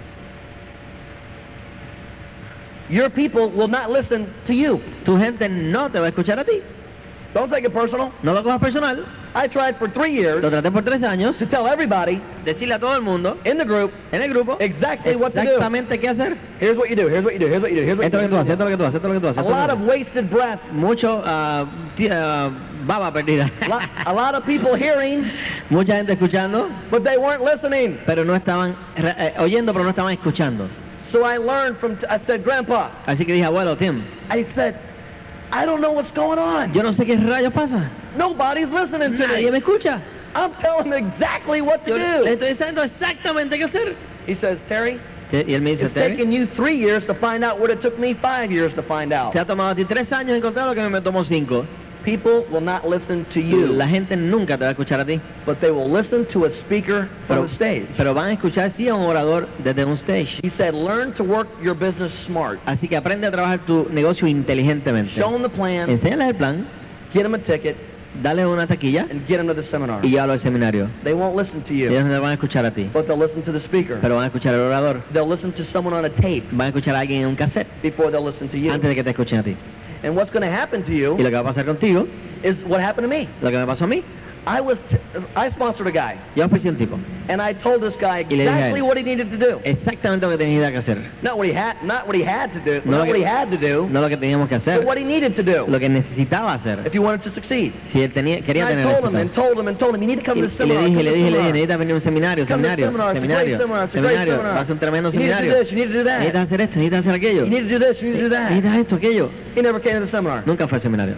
Your people will not listen to you. Tu gente no te va a escuchar a ti. Don't take it personal. No lo cojas personal. I tried for 3 years Lo traté por 3 años. to tell everybody Decirle a todo el mundo in the group en el grupo exactly what to do. exactamente qué hacer. Here's what you do. Here's what you do. Here's what you do. Here's what you Esto es lo que tú haces, do. esto es lo que tú haces, esto es lo que tú haces. A esto es lot lo of que wasted breath. mucho baba perdida. A lot of people hearing, Mucha gente escuchando, but they weren't listening. pero no estaban oyendo, pero no estaban escuchando. So I learned from, I said, Grandpa, Así que dije, abuelo, Tim, I said, I don't know what's going on. yo no sé qué rayos pasa. Nobody's listening to Nadie me. me escucha. I'm telling them exactly what to Yo le do. estoy diciendo exactamente qué hacer. He says, Terry, Y él me dice, it's Terry, taken you 3 years to find out what it took me 5 years to find out. te ha tomado a ti 3 años encontrar lo que me tomó 5. People will not listen to you, La gente nunca te va a escuchar a ti, but they will listen to a speaker from the stage. pero van a escuchar sí a un orador desde un stage. He said, learn to work your business smart. Así que aprende a trabajar tu negocio inteligentemente. Show them the plan, Enséñales el plan, get them a ticket, dale una taquilla and get them to the seminar. y llévalo al seminario. They won't listen to Ellos you, no te van a escuchar a ti, but they'll listen to the speaker. pero van a escuchar al orador. They'll listen to someone on a tape Van a escuchar a alguien en un cassette before they'll listen to you. antes de que te escuchen a ti. And what's going to happen to Y you lo que va a pasar contigo, is what happened to me. lo que me pasó a mí, I sponsored a guy, Yo ofrecí a un tipo. and I told this guy Y le dije a exactly él. what he needed to do. Exactamente lo que tenía que hacer. Not what he had to do, No not lo what he que, had to do, no lo que teníamos que but hacer. what he needed to do Lo que necesitaba hacer. if he wanted to succeed. Si él quería And I tener told him éxito. and told him and told him, you need to come Y to the le seminar. dije, come to the seminar. necesitas venir a un seminario, Come to the seminario, seminar, it's a great seminar, it's a great seminario. seminar. Va a ser un tremendo You need to do seminario. this, you need to do that. Necesitas hacer esto, necesitas hacer aquello. You need to do this, you need to do that. Necesitas esto, aquello. He never came to the seminar. Nunca fue al seminario.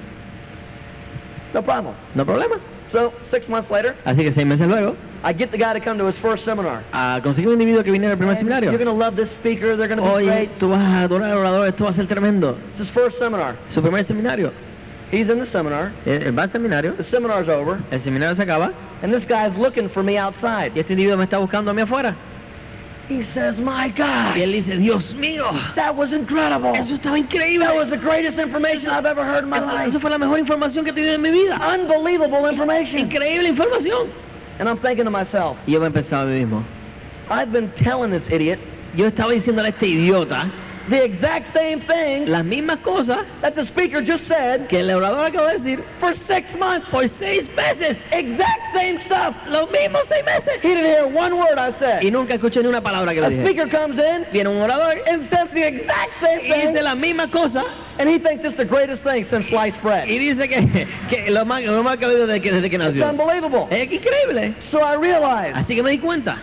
No problem. No problema. So 6 months later, Así que 6 meses luego, I get the guy to come to his first seminar. conseguí un individuo que viniera al primer And seminario. you're going to love this speaker, they're going to be Oye, great. tú vas a adorar al orador, esto va a ser tremendo. It's his first seminar. Su primer seminario. He's in the seminar. Él va al seminario, The seminar's over, el seminario se acaba, and this guy's looking for me outside. y este individuo me está buscando a mí afuera. He says, my Y God, él dice, Dios mío, that was incredible. eso estaba increíble. That was the greatest information I've ever heard in my life. Eso fue la mejor información que he tenido en mi vida. Unbelievable information. Increíble información. And I'm thinking to myself, Y yo me pensaba a mí mismo, I've been telling this idiot yo estaba diciéndole a este idiota the exact same thing las mismas cosas that the speaker just said que el orador acaba de decir for 6 months. por 6 meses. Exact same stuff. Los mismos 6 meses. He didn't hear one word I said. Y nunca escuché ni una palabra que le A dije. speaker comes in Viene un orador and says the exact same y dice thing, la misma cosa and he thinks it's the greatest thing since sliced bread. y dice que lo más que ha habido desde que It's nació. unbelievable. Es increíble. So I realized, Así que me di cuenta.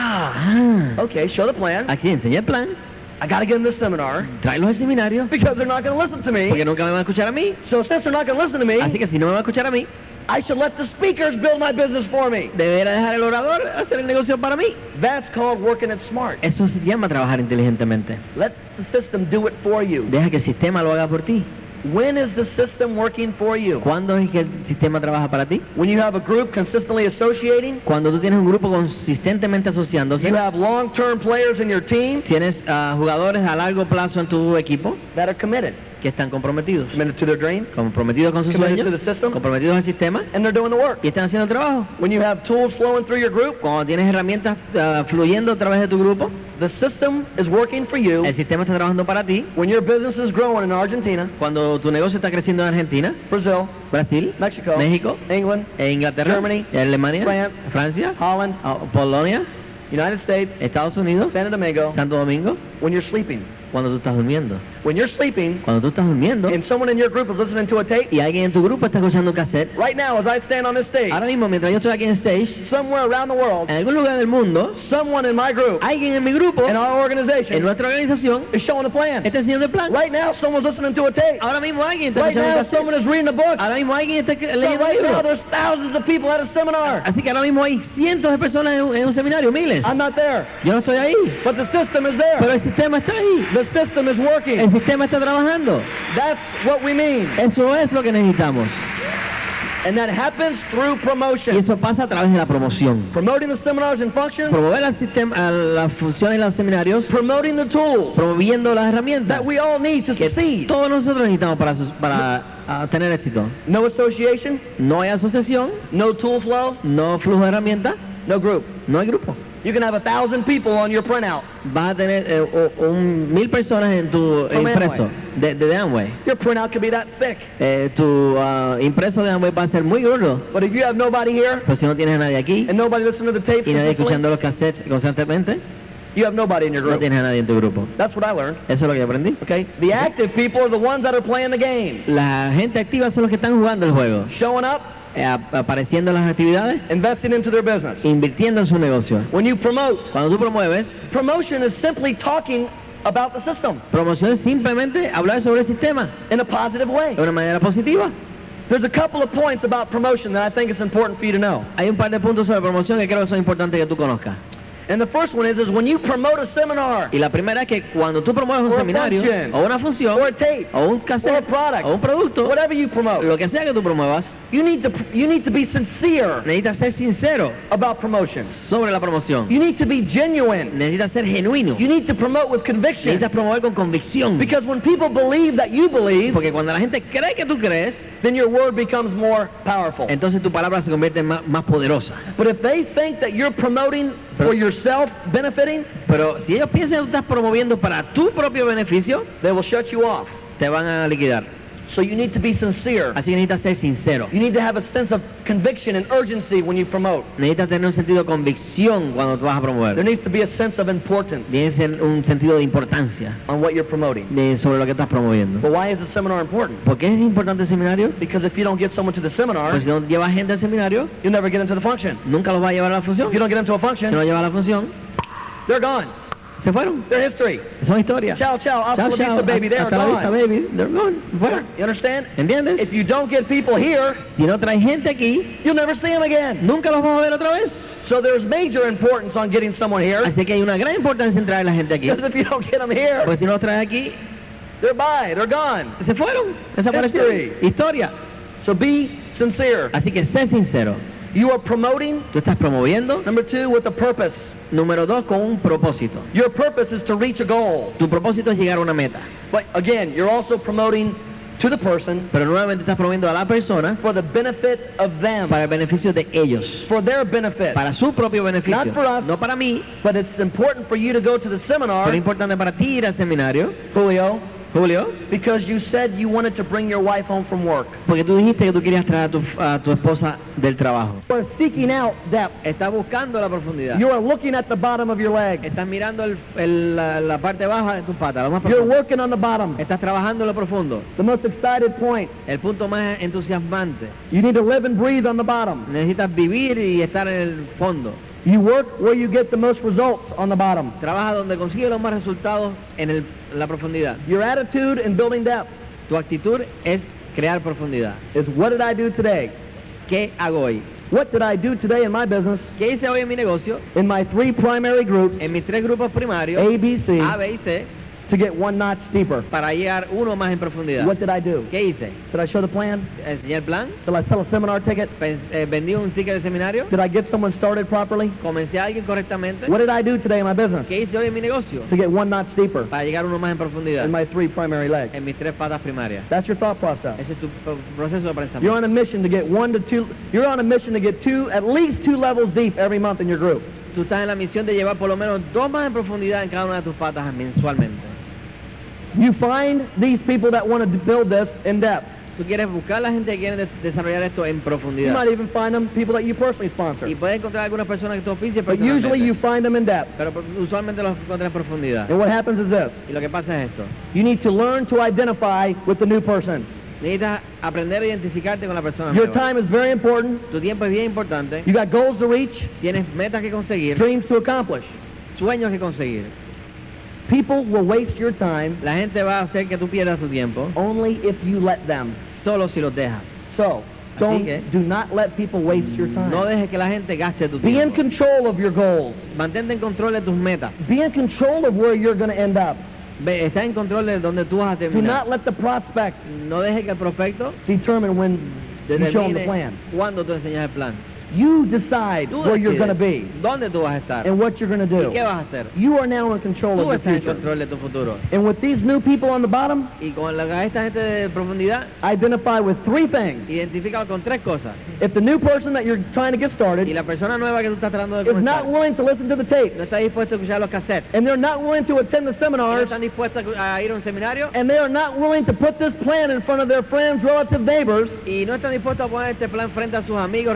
ah, okay, show the plan. Aquí enseñé el plan, I got to get in this seminar tráelos al seminario, because they're not going to listen to porque me. nunca me van a escuchar a mí. So since they're not going to listen to me, Así que si no me van a escuchar a mí, I should let the speakers build my business for me. deberá dejar el orador hacer el negocio para mí. That's called working it smart. Eso se llama trabajar inteligentemente. Let the system do it for you. Deja que el sistema lo haga por ti. When is the system working for you? ¿Cuándo es que el sistema trabaja para ti? When you have a group consistently associating, Cuando tú tienes un grupo consistentemente asociándose, you have long-term players in your team tienes jugadores a largo plazo en tu equipo that are committed. que están comprometidos. Committed to their dream, Comprometidos con sus Committed sueños, to the system. comprometidos al sistema and they're doing the work. y están haciendo el trabajo. When you have tools flowing through your group, Cuando tienes herramientas fluyendo a través de tu grupo, the system is working for you. el sistema está trabajando para ti. When your business is growing in Argentina, Cuando tu negocio está creciendo en Argentina, Brazil, Brasil, Mexico, México, England, Inglaterra, Germany, Alemania, France, Francia, Holland, Polonia, United States, Estados Unidos, Santo Domingo, Santo Domingo, when you're sleeping. cuando tú estás durmiendo. When you're sleeping Cuando tú estás durmiendo and someone in your group is listening to a tape, y alguien en tu grupo está escuchando un cassette, right now as I stand on this stage, ahora mismo mientras yo estoy aquí en stage, somewhere around the world, en algún lugar del mundo, someone in my group, alguien en mi grupo, in our en organization, nuestra organización, is showing a plan. está enseñando el plan. Right now someone's listening to a tape. Ahora mismo alguien está Right escuchando now un cassette. someone is reading a book. Ahora mismo alguien está So leyendo un right now libro. there's thousands of people at a seminar. Así que ahora mismo hay cientos de personas en un seminario, miles. I'm not there, Yo no estoy ahí, but the system is pero there. el sistema está ahí. The system is working. El sistema está trabajando. That's what we mean. Eso es lo que necesitamos. And that happens through Y promotion. eso pasa a través de la promoción. Promoting the seminars and functions, Promover al sistema, a las funciones de los seminarios, promoting the tools promoviendo las herramientas that we all need to que succeed. todos nosotros necesitamos para tener éxito. No association, No hay asociación, no tool flow, no flujo de herramientas, no group. no hay grupo. You can have 1,000 people on your printout. Vas a tener 1000 personas en tu From impreso Amway. de Amway. Your printout could be that thick. Tu impreso de Amway va a ser muy gordo, But if you have nobody here pero si no tienes a nadie aquí and nobody listening to the tapes, y nadie consistently, escuchando los cassettes constantemente, you have nobody in your no group. tienes a nadie en tu grupo. That's what I learned. Eso es lo que aprendí. Okay? The active people are the ones that are playing the game. La gente activa son los que están jugando el juego, Showing up, apareciendo en las actividades, investing into their business. invirtiendo en su negocio. When you promote, Cuando tú promueves, promotion is simply talking about the system promoción es simplemente hablar sobre el sistema in a positive way. de una manera positiva. There's a couple of points about promotion that I think it's important for you to know. Hay un par de puntos sobre promoción que creo que son importantes que tú conozcas. And the first one is when you promote a seminar Y la primera es que cuando tú promueves un Or a seminario, function. o una función, or a tape o un or a cassette, product, o un producto, whatever you promote, lo que sea que tú promuevas, you need to be sincere necesitas ser sincero about promotion. sobre la promoción. You need to be genuine. Necesitas ser genuino. You need to promote with conviction. Necesitas promover con convicción. Because when people believe that you believe, Porque cuando la gente cree que tú crees, then your word becomes more powerful. entonces tu palabra se convierte en más poderosa. But if they think that you're promoting for yourself, benefiting, Pero si ellos piensan que tú estás promoviendo para tu propio beneficio, they will shut you off. te van a liquidar. So you need to be sincere. Así que necesitas ser sincero. You need to have a sense of conviction and urgency when you promote. Necesitas tener un sentido de convicción cuando tú vas a There promover. needs to be a sense of importance Tienes un sentido de importancia on what you're promoting. sobre lo que estás promoviendo. But why is the seminar important? ¿Por qué es importante el seminario? Because if you don't get someone to the seminar, Pues si no llevas gente al seminario, you'll never get into the function. nunca los va a llevar a la función. If you don't get into a Si no function, los lleva a la función, they're gone. se fueron. They're history. Son historias. Ciao, ciao, hasta Chao, la chao. vista, baby. They're Hasta la vista, gone. baby. They're gone. Fuera. You understand? ¿Entiendes? If you don't get people here, Si no traes gente aquí, you'll never see them again. nunca los vas a ver otra vez. So there's major importance on getting someone here. Así que hay una gran importancia en traer a la gente aquí. Because if you don't get them here, Porque si no los traes aquí, they're by, they're gone. se fueron. Desaparecieron. History. Historia. So be sincere. Así que sé sincero. You are promoting, Tú estás promoviendo. number 2, with a purpose. Número 2, con un propósito. Your purpose is to reach a goal. Tu propósito es llegar a una meta. But again, you're also promoting to the person Pero nuevamente estás promoviendo a la persona for the benefit of them, para el beneficio de ellos. for their benefit. Para su propio beneficio. Not for us. No para mí. But it's important for you to go to the Pero seminar, es importante para ti ir al seminario, Julio, Julio, because you said you wanted to bring your wife home from work. porque tú dijiste que tú querías traer a tu esposa del trabajo. You are seeking out depth. Estás buscando la profundidad. You are looking at the bottom of your leg. Estás mirando la parte baja de tus patas, lo más You're profundo. working on the bottom, Estás trabajando en lo profundo. the most excited point. El punto más entusiasmante. You need to live and breathe on the bottom. Necesitas vivir y estar en el fondo. You work where you get the most results on the bottom. Trabaja donde consigues los más resultados en la profundidad. Your attitude in building depth Tu actitud es crear profundidad. is, what did I do today? ¿Qué hago hoy? What did I do today in my business ¿Qué hice hoy en mi negocio? in my 3 primary groups, En mis 3 grupos primarios, A, B, C, A, B y C, to get 1 notch deeper? para llegar uno más en profundidad. What did I do? ¿Qué hice? Did I show the plan? Enseñé el plan, Did I sell a seminar ticket? vendí un ticket de seminario, Did I get someone started properly? comencé a alguien correctamente. What did I do today in my business ¿Qué hice hoy en mi negocio? to get 1 notch deeper Para llegar uno más en profundidad. in my 3 primary legs? En mis 3 patas primarias. That's your thought process. Ese es tu proceso de You're pensamiento. on a mission to get 1 to 2, you're on a mission to get 2, at least 2 levels deep every month in your group. Tú estás en la misión de llevar por lo menos 2 más en profundidad en cada una de tus patas mensualmente. You find these people that want to build this in depth. Tú quieres buscar a la gente que quiere desarrollar esto en You profundidad. might even find them people that you personally sponsor. Y puedes encontrar algunas personas que tú oficias But usually you personalmente. find them in depth. Pero usualmente los encuentras en profundidad. And what happens is this. Y lo que pasa es esto. You need to learn to identify with the new person. Necesitas aprender a identificarte con la persona Your nueva. time is very important. Tu tiempo es bien importante. You got goals to reach, Tienes metas que conseguir, dreams to accomplish. sueños que conseguir. People will waste your time La gente va a hacer que tú pierdas tu tiempo only if you let them. solo si los dejas. So, Así que- do not let people waste your No time. dejes que la gente gaste tu Be in tiempo. control of your goals. Mantente en control de tus metas. Be in control of where you're going to end up. Está en control de donde tú vas a Do terminar. not let the prospect No dejes que el prospecto determine when you show them the determine plan. cuándo tú enseñas el plan. You decide Tú where you're going to decides be dónde tú vas a estar and what you're going to y do. qué vas a hacer. You are now in control Tú of the estás en future. control de tu futuro. And with these new people on the bottom, Y con esta gente de profundidad, identify with 3 things. identifícalo con 3 cosas. If the new person that you're trying to get Y started la persona nueva que tú estás tratando de is not comenzar willing to listen to the tape, no está dispuesto a escuchar los cassettes, and they're not willing to attend the no seminars, están dispuestos a ir a un seminario and they are not willing to put this plan in front of their friends, relatives, neighbors, y no están dispuestos a poner este plan frente a sus amigos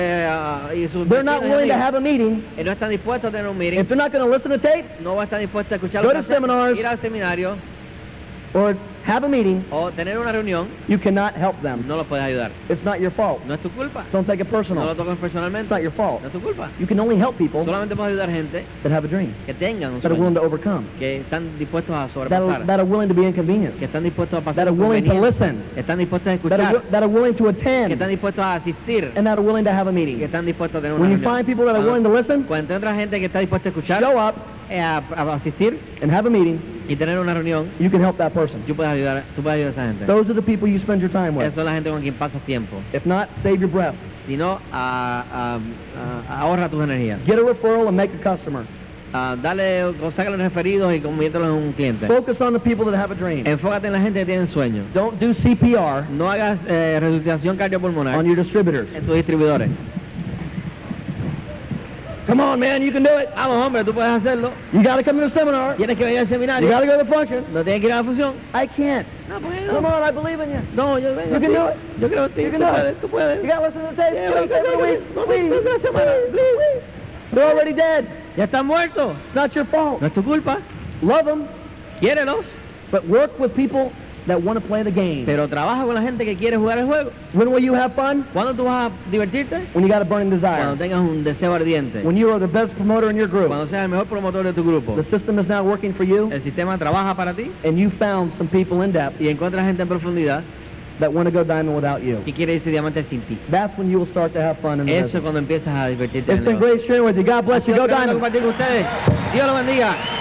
y sus they're not vecinos y willing to amigos, have a meeting. y no están dispuestos a tener un meeting, If they're not going to listen to tape no va a estar dispuesto a escuchar Go los to seminars. cassettes, ir al seminario or have a meeting, o tener una reunión, you cannot help them. no los puedes ayudar. It's not your fault. No es tu culpa. Don't take it No lo personal. toques It's personalmente. not your fault. No es tu culpa. You can only help people Solamente puedes ayudar gente that have a dream, que tengan un that are willing sueño, to overcome, que están dispuestos a that sobrepasar, are willing to be inconvenienced, que están dispuestos a that pasar are willing to inconvenientes, listen, que están dispuestos a that escuchar, that are willing to que attend, están dispuestos a asistir, and that are willing to have a que meeting. están dispuestos a tener una When you reunión. find people that are willing to listen, Cuando entra gente que está dispuesta a escuchar, show up a asistir and have a meeting, y tener una reunión, you can help that person. tú puedes ayudar a esa gente. Those are the people you spend your time with. Esa es la gente con quien pasas tiempo. If not, save your breath. Si no, ahorra tus energías. Get a referral and make a customer. Sácale referidos y conviértelos en un cliente. Focus on the people that have a dream. Enfócate en la gente que tiene sueños. Don't do CPR No hagas resucitación cardiopulmonar on your distributors. en tus distribuidores. Come on, man, you can do it. Vamos, hombre, tú puedes hacerlo. You got to come to the seminar. Tienes que venir al You seminario. got to go to the function. No tienes que ir a la función. I can't. No, pues Come no. on, I believe in you. No, yo vengo. You can sí. do it. Yo creo en ti. You can Tú do puedes, it. tú puedes. You got to listen to the tape. Yeah, Tape every week. no, Please. no, no, semana. Please. They're already dead. Ya están muertos. It's not your fault. No es tu culpa. Love them, Quiérelos. but work with people that want to play the game. Pero trabaja con la gente que quiere jugar el juego. When will you have fun? ¿Cuándo tú vas a divertirte? When you got a burning Cuando desire. tengas un deseo ardiente. When you are the best promoter in your group. Cuando seas el mejor promotor de tu grupo. The system is now working for you, El sistema trabaja para ti and you found some people in depth y encuentras gente en profundidad that want to go diamond without you. que quiere irse diamante sin ti. That's when you will start to have fun in the Eso es business. cuando empiezas a divertirte en It's el been negocio. great sharing with you. God bless you. Go Ha sido tremendo diamond. compartir con ustedes. Dios lo bendiga.